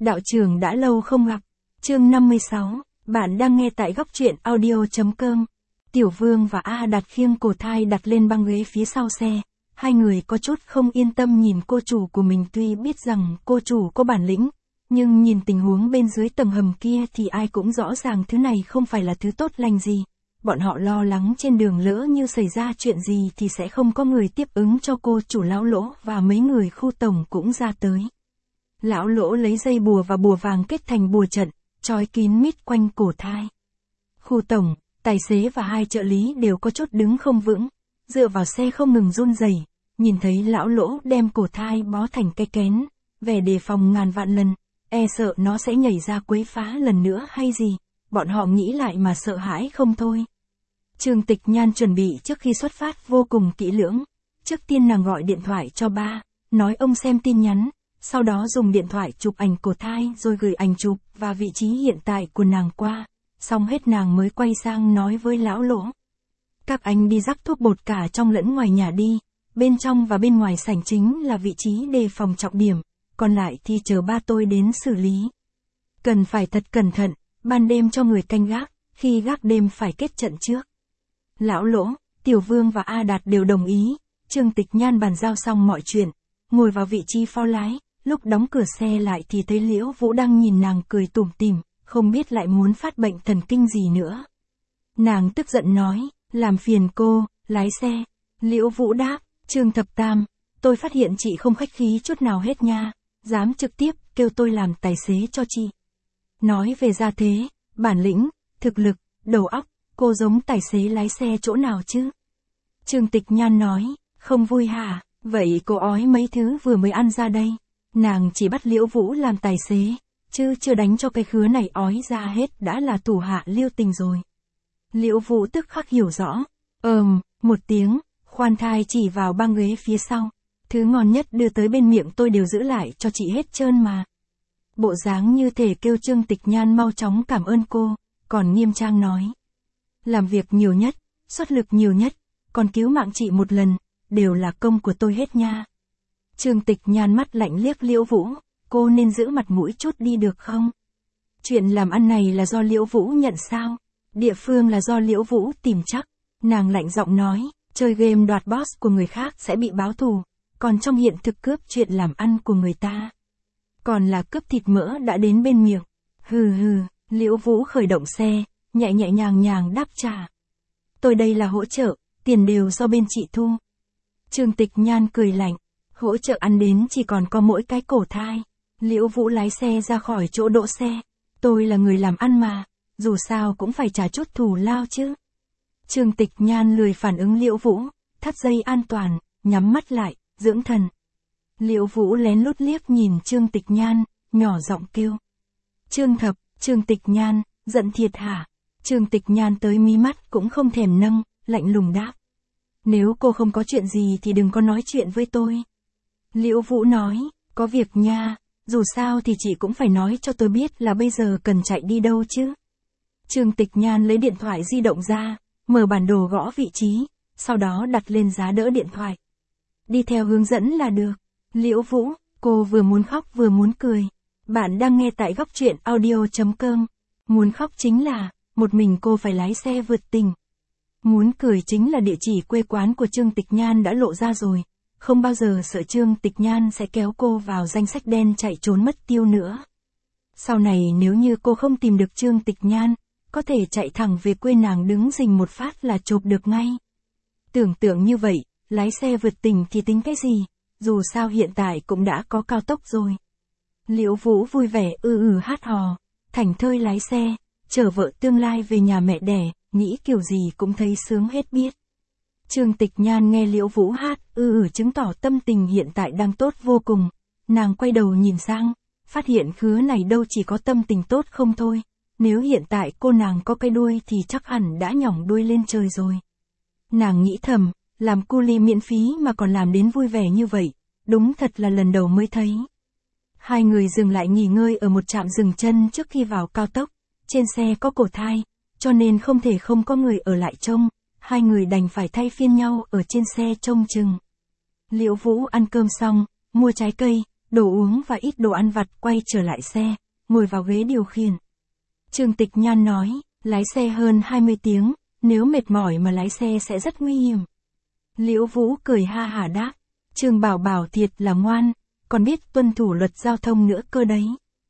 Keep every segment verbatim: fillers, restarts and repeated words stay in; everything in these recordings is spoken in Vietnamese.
Đạo trưởng đã lâu không gặp. Chương năm mươi sáu, bạn đang nghe tại góc truyện audio.com. Tiểu Vương và A Đạt khiêng cổ thai đặt lên băng ghế phía sau xe. Hai người có chút không yên tâm nhìn cô chủ của mình, tuy biết rằng cô chủ có bản lĩnh, nhưng nhìn tình huống bên dưới tầng hầm kia thì ai cũng rõ ràng thứ này không phải là thứ tốt lành gì. Bọn họ lo lắng trên đường lỡ như xảy ra chuyện gì thì sẽ không có người tiếp ứng cho cô chủ. Lão Lỗ và mấy người khu tổng cũng ra tới. Lão Lỗ lấy dây bùa và bùa vàng kết thành bùa trận, trói kín mít quanh cổ thai. Khu tổng, tài xế và hai trợ lý đều có chút đứng không vững, dựa vào xe không ngừng run rẩy. Nhìn thấy Lão Lỗ đem cổ thai bó thành cái kén, vẻ đề phòng ngàn vạn lần, e sợ nó sẽ nhảy ra quấy phá lần nữa hay gì. Bọn họ nghĩ lại mà sợ hãi không thôi. Trương Tịch Nhan chuẩn bị trước khi xuất phát vô cùng kỹ lưỡng. Trước tiên nàng gọi điện thoại cho ba, nói ông xem tin nhắn, sau đó dùng điện thoại chụp ảnh cổ thai rồi gửi ảnh chụp và vị trí hiện tại của nàng qua. Xong hết nàng mới quay sang nói với Lão Lỗ. Các anh đi rắc thuốc bột cả trong lẫn ngoài nhà đi, bên trong và bên ngoài sảnh chính là vị trí đề phòng trọng điểm, còn lại thì chờ ba tôi đến xử lý. Cần phải thật cẩn thận, ban đêm cho người canh gác, khi gác đêm phải kết trận trước. Lão Lỗ, Tiểu Vương và A Đạt đều đồng ý. Trương Tịch Nhan bàn giao xong mọi chuyện, ngồi vào vị trí phó lái, lúc đóng cửa xe lại thì thấy Liễu Vũ đang nhìn nàng cười tủm tỉm, không biết lại muốn phát bệnh thần kinh gì nữa. Nàng tức giận nói, làm phiền cô, lái xe. Liễu Vũ đáp, Trương Thập Tam, tôi phát hiện chị không khách khí chút nào hết nha, dám trực tiếp kêu tôi làm tài xế cho chị. Nói về gia thế, bản lĩnh, thực lực, đầu óc, cô giống tài xế lái xe chỗ nào chứ? Trương Tịch Nhan nói, không vui hả, vậy cô ói mấy thứ vừa mới ăn ra đây. Nàng chỉ bắt Liễu Vũ làm tài xế, chứ chưa đánh cho cái khứa này ói ra hết đã là thủ hạ lưu tình rồi. Liễu Vũ tức khắc hiểu rõ, ờm, một tiếng, khoan thai chỉ vào băng ghế phía sau. Thứ ngon nhất đưa tới bên miệng tôi đều giữ lại cho chị hết trơn mà. Bộ dáng như thể kêu Trương Tịch Nhan mau chóng cảm ơn cô, còn nghiêm trang nói. Làm việc nhiều nhất, xuất lực nhiều nhất, còn cứu mạng chị một lần, đều là công của tôi hết nha. Trương Tịch Nhan mắt lạnh liếc Liễu Vũ, cô nên giữ mặt mũi chút đi được không? Chuyện làm ăn này là do Liễu Vũ nhận sao? Địa phương là do Liễu Vũ tìm chắc. Nàng lạnh giọng nói, chơi game đoạt boss của người khác sẽ bị báo thù, còn trong hiện thực cướp chuyện làm ăn của người ta. Còn là cướp thịt mỡ đã đến bên miệng. Hừ hừ, Liễu Vũ khởi động xe, nhẹ nhẹ nhàng nhàng đáp trả. Tôi đây là hỗ trợ, tiền đều do bên chị thu. Trương Tịch Nhan cười lạnh, hỗ trợ ăn đến chỉ còn có mỗi cái cổ thai. Liễu Vũ lái xe ra khỏi chỗ đỗ xe. Tôi là người làm ăn mà, dù sao cũng phải trả chút thù lao chứ. Trương Tịch Nhan lười phản ứng Liễu Vũ, thắt dây an toàn, nhắm mắt lại, dưỡng thần. Liễu Vũ lén lút liếc nhìn Trương Tịch Nhan, nhỏ giọng kêu. Trương Thập, Trương Tịch Nhan, giận thiệt hả? Trương Tịch Nhan tới mí mắt cũng không thèm nâng, lạnh lùng đáp. Nếu cô không có chuyện gì thì đừng có nói chuyện với tôi. Liễu Vũ nói, có việc nha, dù sao thì chị cũng phải nói cho tôi biết là bây giờ cần chạy đi đâu chứ. Trương Tịch Nhan lấy điện thoại di động ra, mở bản đồ gõ vị trí, sau đó đặt lên giá đỡ điện thoại. Đi theo hướng dẫn là được. Liễu Vũ, cô vừa muốn khóc vừa muốn cười. Bạn đang nghe tại góc truyện audio.com. Muốn khóc chính là, một mình cô phải lái xe vượt tỉnh. Muốn cười chính là địa chỉ quê quán của Trương Tịch Nhan đã lộ ra rồi. Không bao giờ sợ Trương Tịch Nhan sẽ kéo cô vào danh sách đen chạy trốn mất tiêu nữa. Sau này nếu như cô không tìm được Trương Tịch Nhan, có thể chạy thẳng về quê nàng đứng rình một phát là chộp được ngay. Tưởng tượng như vậy, lái xe vượt tỉnh thì tính cái gì, dù sao hiện tại cũng đã có cao tốc rồi. Liễu Vũ vui vẻ ư ừ hát hò, thảnh thơi lái xe, chở vợ tương lai về nhà mẹ đẻ, nghĩ kiểu gì cũng thấy sướng hết biết. Trương Tịch Nhan nghe Liễu Vũ hát ư ừ chứng tỏ tâm tình hiện tại đang tốt vô cùng. Nàng quay đầu nhìn sang, phát hiện khứa này đâu chỉ có tâm tình tốt không thôi. Nếu hiện tại cô nàng có cái đuôi thì chắc hẳn đã nhỏng đuôi lên trời rồi. Nàng nghĩ thầm, làm cu li miễn phí mà còn làm đến vui vẻ như vậy, đúng thật là lần đầu mới thấy. Hai người dừng lại nghỉ ngơi ở một trạm dừng chân trước khi vào cao tốc. Trên xe có cổ thai, cho nên không thể không có người ở lại trông. Hai người đành phải thay phiên nhau ở trên xe trông chừng. Liễu Vũ ăn cơm xong, mua trái cây, đồ uống và ít đồ ăn vặt quay trở lại xe, ngồi vào ghế điều khiển. Trương Tịch Nhan nói, lái xe hơn hai mươi tiếng, nếu mệt mỏi mà lái xe sẽ rất nguy hiểm. Liễu Vũ cười ha hả đáp, Trương Bảo Bảo thiệt là ngoan, còn biết tuân thủ luật giao thông nữa cơ đấy.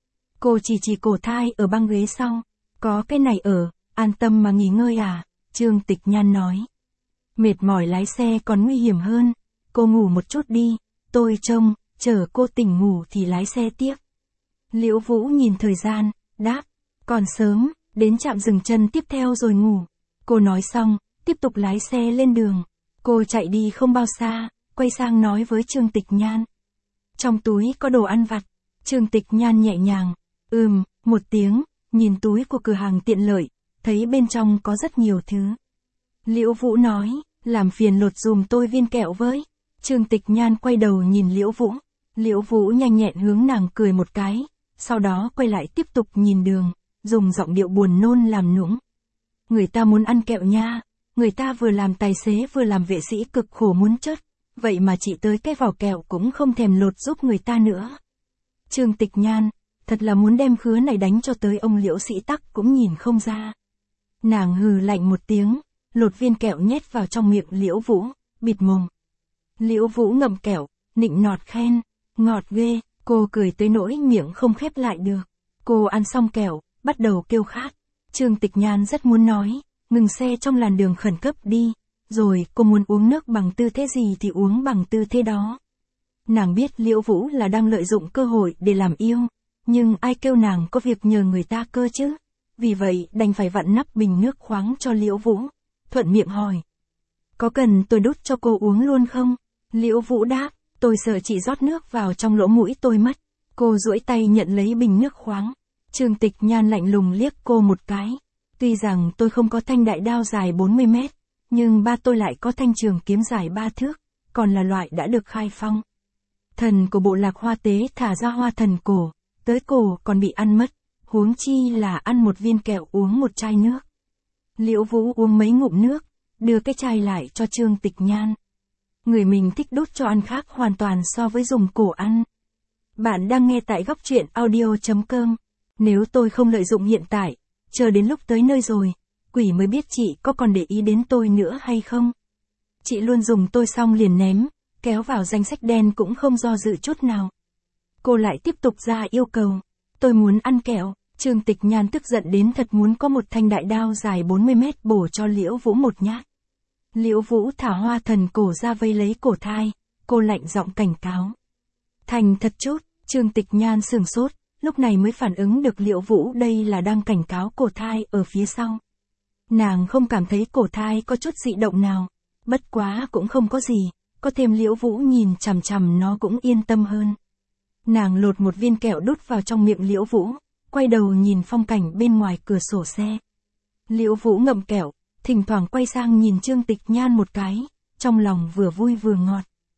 Cô chỉ chỉ cổ thai ở băng ghế sau, có cái này ở, an tâm mà nghỉ ngơi à, Trương Tịch Nhan nói. Mệt mỏi lái xe còn nguy hiểm hơn, cô ngủ một chút đi, tôi trông, chờ cô tỉnh ngủ thì lái xe tiếp. Liễu Vũ nhìn thời gian, đáp, còn sớm, đến trạm dừng chân tiếp theo rồi ngủ. Cô nói xong, tiếp tục lái xe lên đường. Cô chạy đi không bao xa, quay sang nói với Trương Tịch Nhan. Trong túi có đồ ăn vặt. Trương Tịch Nhan nhẹ nhàng, ừm, một tiếng, nhìn túi của cửa hàng tiện lợi, thấy bên trong có rất nhiều thứ. Liễu Vũ nói, làm phiền lột dùm tôi viên kẹo với. Trương Tịch Nhan quay đầu nhìn Liễu Vũ. Liễu Vũ nhanh nhẹn hướng nàng cười một cái, sau đó quay lại tiếp tục nhìn đường, dùng giọng điệu buồn nôn làm nũng. Người ta muốn ăn kẹo nha, người ta vừa làm tài xế vừa làm vệ sĩ cực khổ muốn chết, vậy mà chị tới cái vỏ kẹo cũng không thèm lột giúp người ta nữa. Trương Tịch Nhan, thật là muốn đem khứa này đánh cho tới ông Liễu Sĩ Tắc cũng nhìn không ra. Nàng hừ lạnh một tiếng, lột viên kẹo nhét vào trong miệng Liễu Vũ, bịt mồm. Liễu Vũ ngậm kẹo, nịnh nọt khen, ngọt ghê, cô cười tới nỗi miệng không khép lại được. Cô ăn xong kẹo, bắt đầu kêu khát. Trương Tịch Nhan rất muốn nói, ngừng xe trong làn đường khẩn cấp đi, rồi cô muốn uống nước bằng tư thế gì thì uống bằng tư thế đó. Nàng biết Liễu Vũ là đang lợi dụng cơ hội để làm yêu, nhưng ai kêu nàng có việc nhờ người ta cơ chứ, vì vậy đành phải vặn nắp bình nước khoáng cho Liễu Vũ, thuận miệng hỏi. Có cần tôi đút cho cô uống luôn không? Liễu Vũ đáp, tôi sợ chị rót nước vào trong lỗ mũi tôi mất. Cô duỗi tay nhận lấy bình nước khoáng. Trương Tịch Nhan lạnh lùng liếc cô một cái. Tuy rằng tôi không có thanh đại đao dài bốn mươi mét, nhưng ba tôi lại có thanh trường kiếm dài ba thước, còn là loại đã được khai phong. Thần của bộ lạc hoa tế thả ra hoa thần cổ, tới cổ còn bị ăn mất, huống chi là ăn một viên kẹo uống một chai nước. Liễu Vũ uống mấy ngụm nước, đưa cái chai lại cho Trương Tịch Nhan. Người mình thích đút cho ăn khác hoàn toàn so với dùng cổ ăn. Bạn đang nghe tại góc truyện audio chấm com. Nếu tôi không lợi dụng hiện tại, chờ đến lúc tới nơi rồi, quỷ mới biết chị có còn để ý đến tôi nữa hay không. Chị luôn dùng tôi xong liền ném, kéo vào danh sách đen cũng không do dự chút nào. Cô lại tiếp tục ra yêu cầu. Tôi muốn ăn kẹo. Trương Tịch Nhan tức giận đến thật muốn có một thanh đại đao dài bốn mươi mét bổ cho Liễu Vũ một nhát. Liễu Vũ thả hoa thần cổ ra vây lấy cổ thai, cô lạnh giọng cảnh cáo. Thành thật chút, Trương Tịch Nhan sửng sốt, lúc này mới phản ứng được Liễu Vũ đây là đang cảnh cáo cổ thai ở phía sau. Nàng không cảm thấy cổ thai có chút dị động nào, bất quá cũng không có gì, có thêm Liễu Vũ nhìn chằm chằm nó cũng yên tâm hơn. Nàng lột một viên kẹo đút vào trong miệng Liễu Vũ, quay đầu nhìn phong cảnh bên ngoài cửa sổ xe. Liễu Vũ ngậm kẹo, thỉnh thoảng quay sang nhìn Trương Tịch Nhan một cái, trong lòng vừa vui vừa ngọt.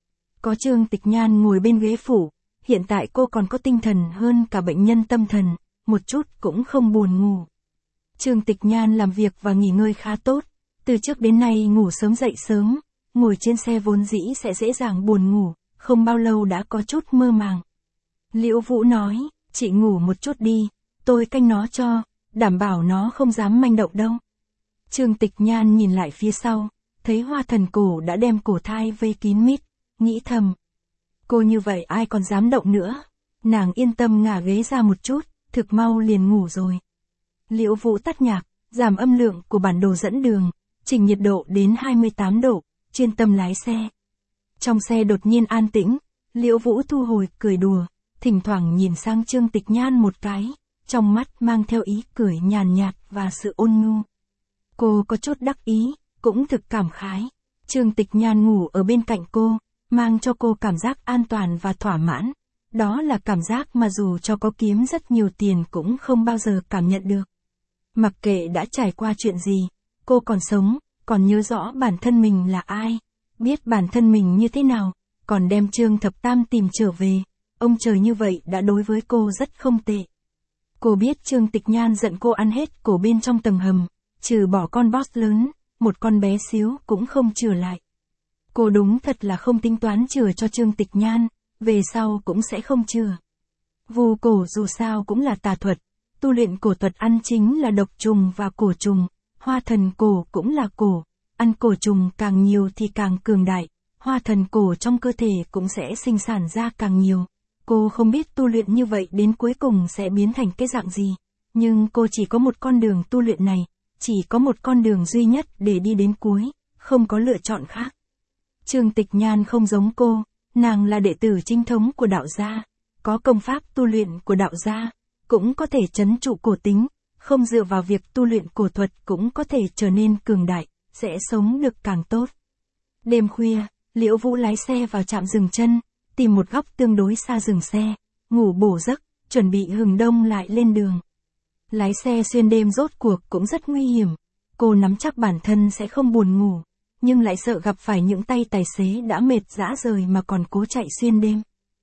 Có Trương Tịch Nhan ngồi bên ghế phụ, hiện tại cô còn có tinh thần hơn cả bệnh nhân tâm thần, một chút cũng không buồn ngủ. Trương Tịch Nhan làm việc và nghỉ ngơi khá tốt, từ trước đến nay ngủ sớm dậy sớm, ngồi trên xe vốn dĩ sẽ dễ dàng buồn ngủ, không bao lâu đã có chút mơ màng. Liễu Vũ nói, chị ngủ một chút đi, tôi canh nó cho, đảm bảo nó không dám manh động đâu. Trương Tịch Nhan nhìn lại phía sau, thấy hoa thần cổ đã đem cổ thai vây kín mít, nghĩ thầm. Cô như vậy ai còn dám động nữa. Nàng yên tâm ngả ghế ra một chút, thực mau liền ngủ rồi. Liễu Vũ tắt nhạc, giảm âm lượng của bản đồ dẫn đường, chỉnh nhiệt độ đến hai mươi tám độ, chuyên tâm lái xe. Trong xe đột nhiên an tĩnh, Liễu Vũ thu hồi cười đùa, thỉnh thoảng nhìn sang Trương Tịch Nhan một cái, trong mắt mang theo ý cười nhàn nhạt và sự ôn nhu. Cô có chút đắc ý, cũng thực cảm khái. Trương Tịch Nhan ngủ ở bên cạnh cô, mang cho cô cảm giác an toàn và thỏa mãn. Đó là cảm giác mà dù cho có kiếm rất nhiều tiền cũng không bao giờ cảm nhận được. Mặc kệ đã trải qua chuyện gì, cô còn sống, còn nhớ rõ bản thân mình là ai, biết bản thân mình như thế nào, còn đem Trương Thập Tam tìm trở về. Ông trời như vậy đã đối với cô rất không tệ. Cô biết Trương Tịch Nhan giận cô ăn hết cổ bên trong tầng hầm, trừ bỏ con boss lớn, một con bé xíu cũng không chừa lại. Cô đúng thật là không tính toán chừa cho Trương Tịch Nhan, về sau cũng sẽ không chừa. Vu cổ dù sao cũng là tà thuật, tu luyện cổ thuật ăn chính là độc trùng và cổ trùng, hoa thần cổ cũng là cổ, ăn cổ trùng càng nhiều thì càng cường đại, hoa thần cổ trong cơ thể cũng sẽ sinh sản ra càng nhiều. Cô không biết tu luyện như vậy đến cuối cùng sẽ biến thành cái dạng gì, nhưng cô chỉ có một con đường tu luyện này, chỉ có một con đường duy nhất để đi đến cuối, không có lựa chọn khác. Trương Tịch Nhan không giống cô, nàng là đệ tử chính thống của đạo gia, có công pháp tu luyện của đạo gia, cũng có thể trấn trụ cổ tính, không dựa vào việc tu luyện cổ thuật cũng có thể trở nên cường đại, sẽ sống được càng tốt. Đêm khuya, Liễu Vũ lái xe vào trạm dừng chân, tìm một góc tương đối xa dừng xe, ngủ bổ giấc, chuẩn bị hừng đông lại lên đường. Lái xe xuyên đêm rốt cuộc cũng rất nguy hiểm, cô nắm chắc bản thân sẽ không buồn ngủ, nhưng lại sợ gặp phải những tay tài xế đã mệt rã rời mà còn cố chạy xuyên đêm.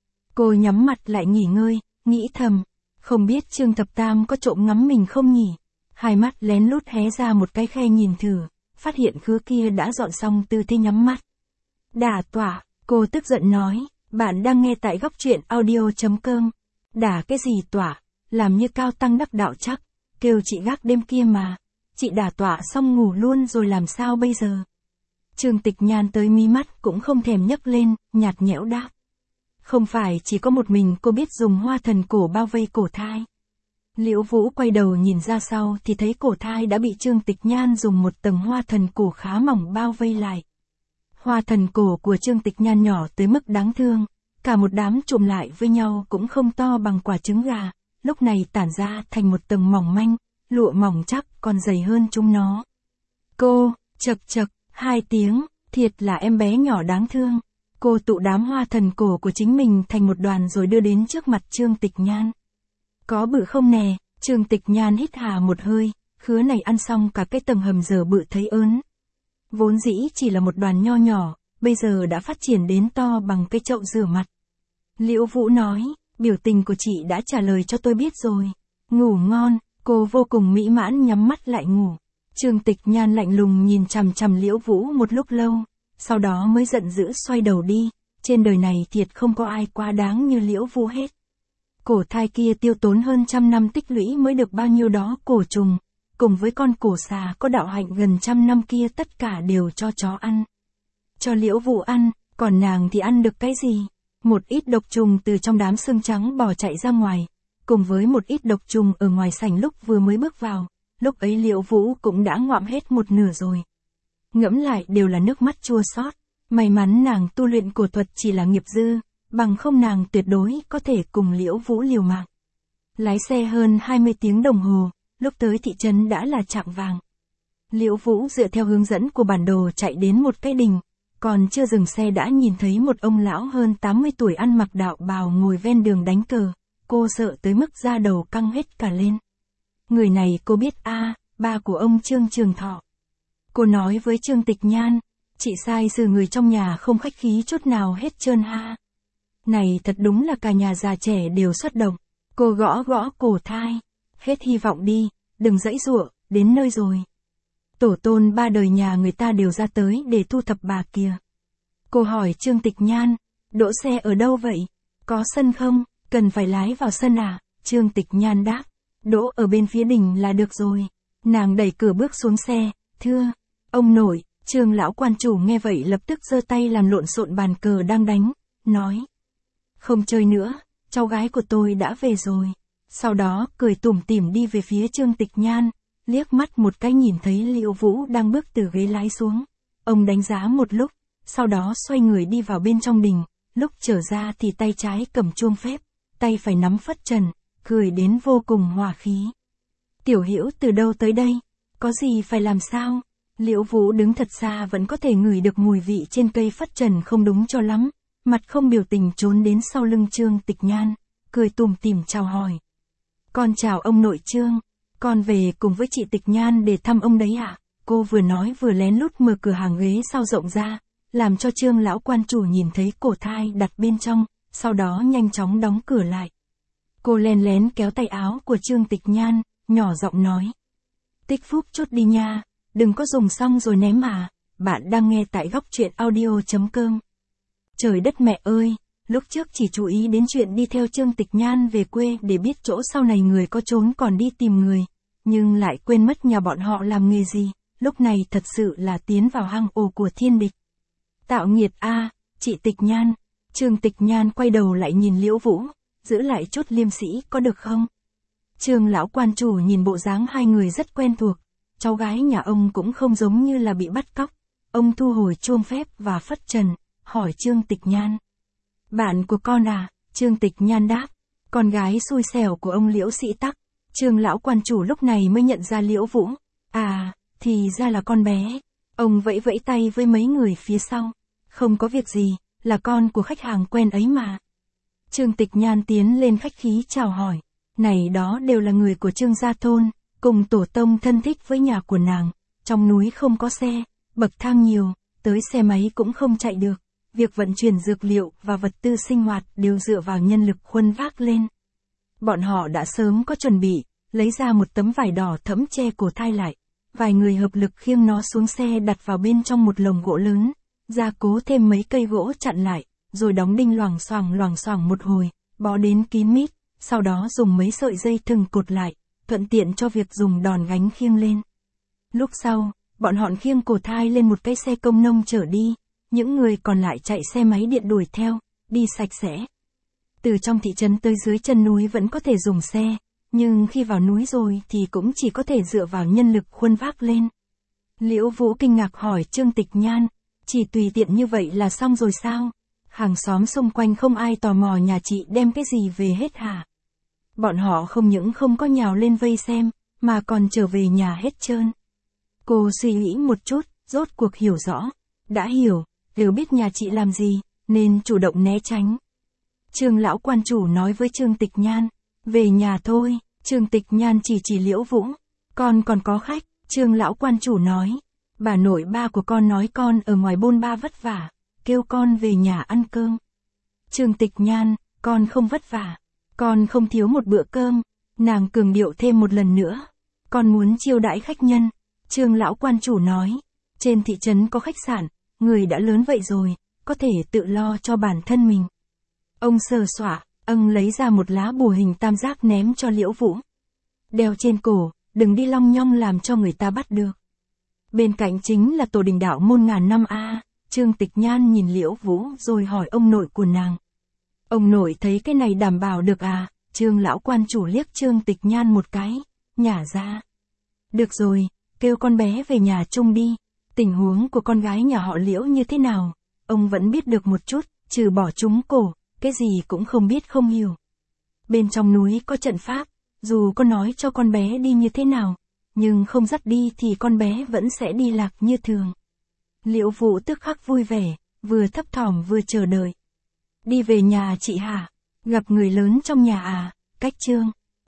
Cô nhắm mặt lại nghỉ ngơi, nghĩ thầm, không biết Trương Thập Tam có trộm ngắm mình không nhỉ? Hai mắt lén lút hé ra một cái khe nhìn thử, phát hiện khứa kia đã dọn xong tư thế nhắm mắt. Đả tỏa, cô tức giận nói, bạn đang nghe tại góc truyện audio chấm com. Đả cái gì tỏa, làm như cao tăng đắc đạo chắc, kêu chị gác đêm kia mà, chị đả tỏa xong ngủ luôn rồi làm sao bây giờ? Trương Tịch Nhan tới mí mắt cũng không thèm nhấc lên, nhạt nhẽo đáp. Không phải chỉ có một mình cô biết dùng hoa thần cổ bao vây cổ thai. Liễu Vũ quay đầu nhìn ra sau thì thấy cổ thai đã bị Trương Tịch Nhan dùng một tầng hoa thần cổ khá mỏng bao vây lại. Hoa thần cổ của Trương Tịch Nhan nhỏ tới mức đáng thương, cả một đám trụm lại với nhau cũng không to bằng quả trứng gà, lúc này tản ra thành một tầng mỏng manh, lụa mỏng chắc còn dày hơn chúng nó. Cô, chật chật, hai tiếng, thiệt là em bé nhỏ đáng thương. Cô tụ đám hoa thần cổ của chính mình thành một đoàn rồi đưa đến trước mặt Trương Tịch Nhan. Có bự không nè? Trương Tịch Nhan hít hà một hơi, khứa này ăn xong cả cái tầng hầm giờ bự thấy ớn. Vốn dĩ chỉ là một đoàn nho nhỏ, bây giờ đã phát triển đến to bằng cái chậu rửa mặt. Liễu Vũ nói, biểu tình của chị đã trả lời cho tôi biết rồi. Ngủ ngon, cô vô cùng mỹ mãn nhắm mắt lại ngủ. Trương Tịch Nhan lạnh lùng nhìn chằm chằm Liễu Vũ một lúc lâu, sau đó mới giận dữ xoay đầu đi, trên đời này thiệt không có ai quá đáng như Liễu Vũ hết. Cổ thai kia tiêu tốn hơn trăm năm tích lũy mới được bao nhiêu đó cổ trùng, cùng với con cổ xà có đạo hạnh gần trăm năm kia tất cả đều cho chó ăn. Cho Liễu Vũ ăn, còn nàng thì ăn được cái gì? Một ít độc trùng từ trong đám xương trắng bò chạy ra ngoài, cùng với một ít độc trùng ở ngoài sảnh lúc vừa mới bước vào, lúc ấy Liễu Vũ cũng đã ngoạm hết một nửa rồi. Ngẫm lại đều là nước mắt chua xót, may mắn nàng tu luyện cổ thuật chỉ là nghiệp dư, bằng không nàng tuyệt đối có thể cùng Liễu Vũ liều mạng. Lái xe hơn hai mươi tiếng đồng hồ, lúc tới thị trấn đã là chạng vàng. Liễu Vũ dựa theo hướng dẫn của bản đồ chạy đến một cái đình, còn chưa dừng xe đã nhìn thấy một ông lão hơn tám mươi tuổi ăn mặc đạo bào ngồi ven đường đánh cờ, cô sợ tới mức da đầu căng hết cả lên. Người này cô biết a, à, ba của ông Trương Trường Thọ. Cô nói với Trương Tịch Nhan, chị sai xử người trong nhà không khách khí chút nào hết trơn ha. Này thật đúng là cả nhà già trẻ đều xuất động. Cô gõ gõ cổ thai. Hết hy vọng đi, đừng giãy giụa, đến nơi rồi. Tổ tôn ba đời nhà người ta đều ra tới để thu thập bà kìa. Cô hỏi Trương Tịch Nhan, đỗ xe ở đâu vậy? Có sân không? Cần phải lái vào sân à? Trương Tịch Nhan đáp, đỗ ở bên phía đình là được rồi. Nàng đẩy cửa bước xuống xe, thưa, ông nội. Trương lão quan chủ nghe vậy lập tức giơ tay làm lộn xộn bàn cờ đang đánh, nói. Không chơi nữa, cháu gái của tôi đã về rồi. Sau đó cười tủm tỉm đi về phía Trương Tịch Nhan, liếc mắt một cái nhìn thấy Liễu Vũ đang bước từ ghế lái xuống. Ông đánh giá một lúc, sau đó xoay người đi vào bên trong đình, lúc trở ra thì tay trái cầm chuông phép, tay phải nắm phất trần, cười đến vô cùng hòa khí. Tiểu Hiểu từ đâu tới đây? Có gì phải làm sao? Liễu Vũ đứng thật xa vẫn có thể ngửi được mùi vị trên cây phất trần không đúng cho lắm, mặt không biểu tình trốn đến sau lưng Trương Tịch Nhan, cười tủm tỉm chào hỏi. Con chào ông nội Trương, con về cùng với chị Tịch Nhan để thăm ông đấy ạ. À? Cô vừa nói vừa lén lút mở cửa hàng ghế sau rộng ra, làm cho Trương lão quan chủ nhìn thấy cổ thai đặt bên trong, sau đó nhanh chóng đóng cửa lại. Cô len lén kéo tay áo của Trương Tịch Nhan, nhỏ giọng nói. Tích phúc chút đi nha, đừng có dùng xong rồi ném à, bạn đang nghe tại góc truyện audio chấm com. Trời đất mẹ ơi, Lúc trước chỉ chú ý đến chuyện đi theo Trương Tịch Nhan về quê để biết chỗ sau này người có trốn còn đi tìm người, nhưng lại quên mất nhà bọn họ làm nghề gì, lúc này thật sự là tiến vào hang ổ của thiên địch. Tạo nghiệt a, chị Tịch Nhan. Trương Tịch Nhan quay đầu lại nhìn Liễu Vũ, giữ lại chút liêm sĩ có được không? Trương lão quan chủ nhìn bộ dáng hai người rất quen thuộc, cháu gái nhà ông cũng không giống như là bị bắt cóc. Ông thu hồi chuông phép và phất trần, hỏi Trương Tịch Nhan. Bạn của con à? Trương Tịch Nhan đáp. Con gái xui xẻo của ông Liễu Sĩ Tắc. Trương lão quan chủ lúc này mới nhận ra Liễu Vũ. À, thì ra là con bé. Ông vẫy vẫy tay với mấy người phía sau. Không có việc gì, là con của khách hàng quen ấy mà. Trương Tịch Nhan tiến lên khách khí chào hỏi. Này đó đều là người của Trương gia thôn, cùng tổ tông thân thích với nhà của nàng. Trong núi không có xe, bậc thang nhiều, tới xe máy cũng không chạy được. Việc vận chuyển dược liệu và vật tư sinh hoạt đều dựa vào nhân lực khuân vác lên. Bọn họ đã sớm có chuẩn bị, lấy ra một tấm vải đỏ thẫm che cổ thai lại. Vài người hợp lực khiêng nó xuống xe đặt vào bên trong một lồng gỗ lớn, gia cố thêm mấy cây gỗ chặn lại, rồi đóng đinh loằng xoằng loằng xoằng một hồi, bó đến kín mít, sau đó dùng mấy sợi dây thừng cột lại, thuận tiện cho việc dùng đòn gánh khiêng lên. Lúc sau, bọn họ khiêng cổ thai lên một cái xe công nông chở đi, những người còn lại chạy xe máy điện đuổi theo, đi sạch sẽ. Từ trong thị trấn tới dưới chân núi vẫn có thể dùng xe, nhưng khi vào núi rồi thì cũng chỉ có thể dựa vào nhân lực khuân vác lên. Liễu Vũ kinh ngạc hỏi Trương Tịch Nhan, chỉ tùy tiện như vậy là xong rồi sao? Hàng xóm xung quanh không ai tò mò nhà chị đem cái gì về hết hả? Bọn họ không những không có nhào lên vây xem, mà còn trở về nhà hết trơn. Cô suy nghĩ một chút, rốt cuộc hiểu rõ. Đã hiểu, đều biết nhà chị làm gì, nên chủ động né tránh. Trương lão quan chủ nói với Trương Tịch Nhan, về nhà thôi. Trương Tịch Nhan chỉ chỉ Liễu Vũ, con còn có khách. Trương lão quan chủ nói, bà nội ba của con nói con ở ngoài bôn ba vất vả, kêu con về nhà ăn cơm. Trương Tịch Nhan, con không vất vả, con không thiếu một bữa cơm. Nàng cường điệu thêm một lần nữa, con muốn chiêu đãi khách nhân. Trương lão quan chủ nói, trên thị trấn có khách sạn, người đã lớn vậy rồi, có thể tự lo cho bản thân mình. Ông sờ soạ, ông lấy ra một lá bùa hình tam giác ném cho Liễu Vũ. Đeo trên cổ, đừng đi long nhong làm cho người ta bắt được. Bên cạnh chính là tổ đình đạo môn ngàn năm a. Trương Tịch Nhan nhìn Liễu Vũ rồi hỏi ông nội của nàng. Ông nội thấy cái này đảm bảo được à? Trương lão quan chủ liếc Trương Tịch Nhan một cái, nhả ra. Được rồi, kêu con bé về nhà chung đi. Tình huống của con gái nhà họ Liễu như thế nào? Ông vẫn biết được một chút, trừ bỏ trúng cổ, cái gì cũng không biết không hiểu. Bên trong núi có trận pháp, dù có nói cho con bé đi như thế nào, nhưng không dắt đi thì con bé vẫn sẽ đi lạc như thường. Liễu Vũ tức khắc vui vẻ, vừa thấp thỏm vừa chờ đợi. Đi về nhà chị hả? Gặp người lớn trong nhà à? Cách Trương